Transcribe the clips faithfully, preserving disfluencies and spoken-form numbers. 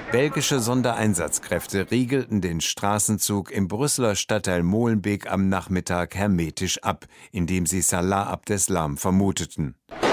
Belgische Sondereinsatzkräfte riegelten den Straßenzug im Brüsseler Stadtteil Molenbeek am Nachmittag hermetisch ab, indem sie Salah Abdeslam vermuteten,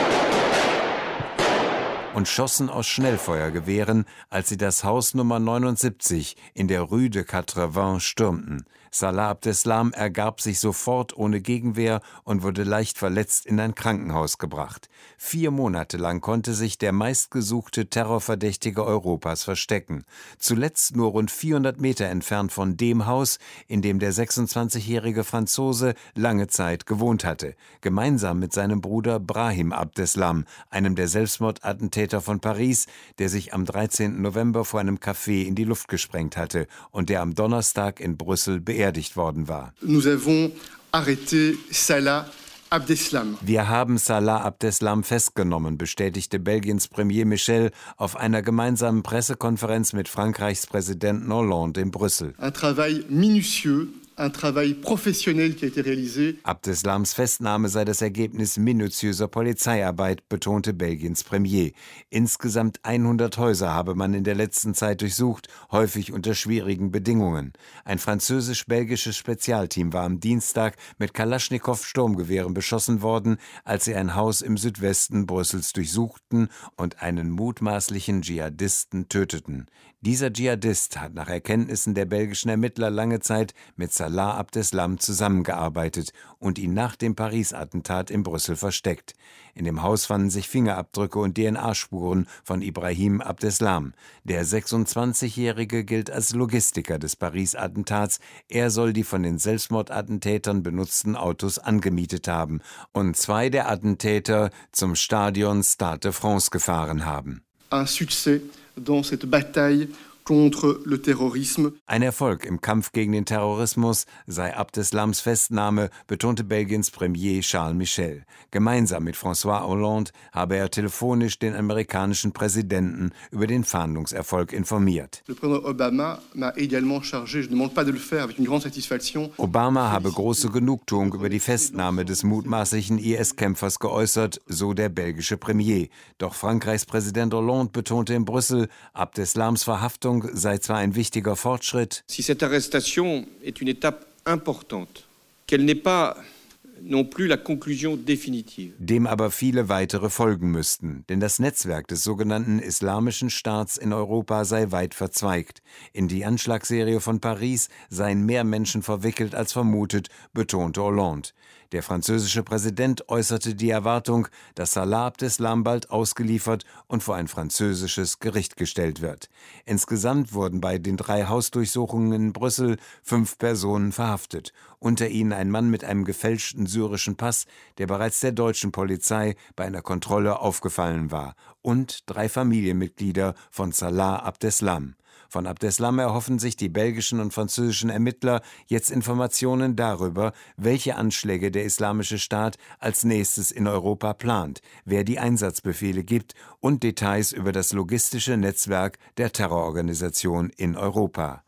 und schossen aus Schnellfeuergewehren, als sie das Haus Nummer neunundsiebzig in der Rue de Quatre-Vingts stürmten. Salah Abdeslam ergab sich sofort ohne Gegenwehr und wurde leicht verletzt in ein Krankenhaus gebracht. Vier Monate lang konnte sich der meistgesuchte Terrorverdächtige Europas verstecken. Zuletzt nur rund vierhundert Meter entfernt von dem Haus, in dem der sechsundzwanzigjährige Franzose lange Zeit gewohnt hatte, gemeinsam mit seinem Bruder Brahim Abdeslam, einem der Selbstmordattentäter von Paris, der sich am dreizehnten November vor einem Café in die Luft gesprengt hatte und der am Donnerstag in Brüssel beerdigt worden war. Nous avons arrêté Salah Abdeslam. Wir haben Salah Abdeslam festgenommen, bestätigte Belgiens Premier Michel auf einer gemeinsamen Pressekonferenz mit Frankreichs Präsidenten Hollande in Brüssel. Un travail minutieux. Un travail professionnel qui a été réalisé. Abdeslams Festnahme sei das Ergebnis minutiöser Polizeiarbeit, betonte Belgiens Premier. Insgesamt hundert Häuser habe man in der letzten Zeit durchsucht, häufig unter schwierigen Bedingungen. Ein französisch-belgisches Spezialteam war am Dienstag mit Kalaschnikow-Sturmgewehren beschossen worden, als sie ein Haus im Südwesten Brüssels durchsuchten und einen mutmaßlichen Dschihadisten töteten. Dieser Dschihadist hat nach Erkenntnissen der belgischen Ermittler lange Zeit mit Salah Abdeslam zusammengearbeitet und ihn nach dem Paris-Attentat in Brüssel versteckt. In dem Haus fanden sich Fingerabdrücke und D N A-Spuren von Ibrahim Abdeslam. Der sechsundzwanzigjährige gilt als Logistiker des Paris-Attentats. Er soll die von den Selbstmordattentätern benutzten Autos angemietet haben und zwei der Attentäter zum Stadion Stade de France gefahren haben. Un succès dans cette bataille contre le terrorisme. Ein Erfolg im Kampf gegen den Terrorismus sei Abdeslams Festnahme, betonte Belgiens Premier Charles Michel. Gemeinsam mit François Hollande habe er telefonisch den amerikanischen Präsidenten über den Fahndungserfolg informiert. Le président Obama m'a également chargé, je ne demande pas de le faire avec une grande satisfaction. Obama habe große Genugtuung über die Festnahme des mutmaßlichen I S-Kämpfers geäußert, so der belgische Premier. Doch Frankreichs Präsident Hollande betonte in Brüssel, Abdeslams Verhaftung sei zwar ein wichtiger Fortschritt. Si cette arrestation est une étape importante, qu'elle n'est pas non plus la conclusion définitive. Dem aber viele weitere folgen müssten, denn das Netzwerk des sogenannten Islamischen Staats in Europa sei weit verzweigt. In die Anschlagsserie von Paris seien mehr Menschen verwickelt als vermutet, betonte Hollande. Der französische Präsident äußerte die Erwartung, dass Salah Abdeslam bald ausgeliefert und vor ein französisches Gericht gestellt wird. Insgesamt wurden bei den drei Hausdurchsuchungen in Brüssel fünf Personen verhaftet, unter ihnen ein Mann mit einem gefälschten syrischen Pass, der bereits der deutschen Polizei bei einer Kontrolle aufgefallen war, und drei Familienmitglieder von Salah Abdeslam. Von Abdeslam erhoffen sich die belgischen und französischen Ermittler jetzt Informationen darüber, welche Anschläge der Islamische Staat als nächstes in Europa plant, wer die Einsatzbefehle gibt und Details über das logistische Netzwerk der Terrororganisation in Europa.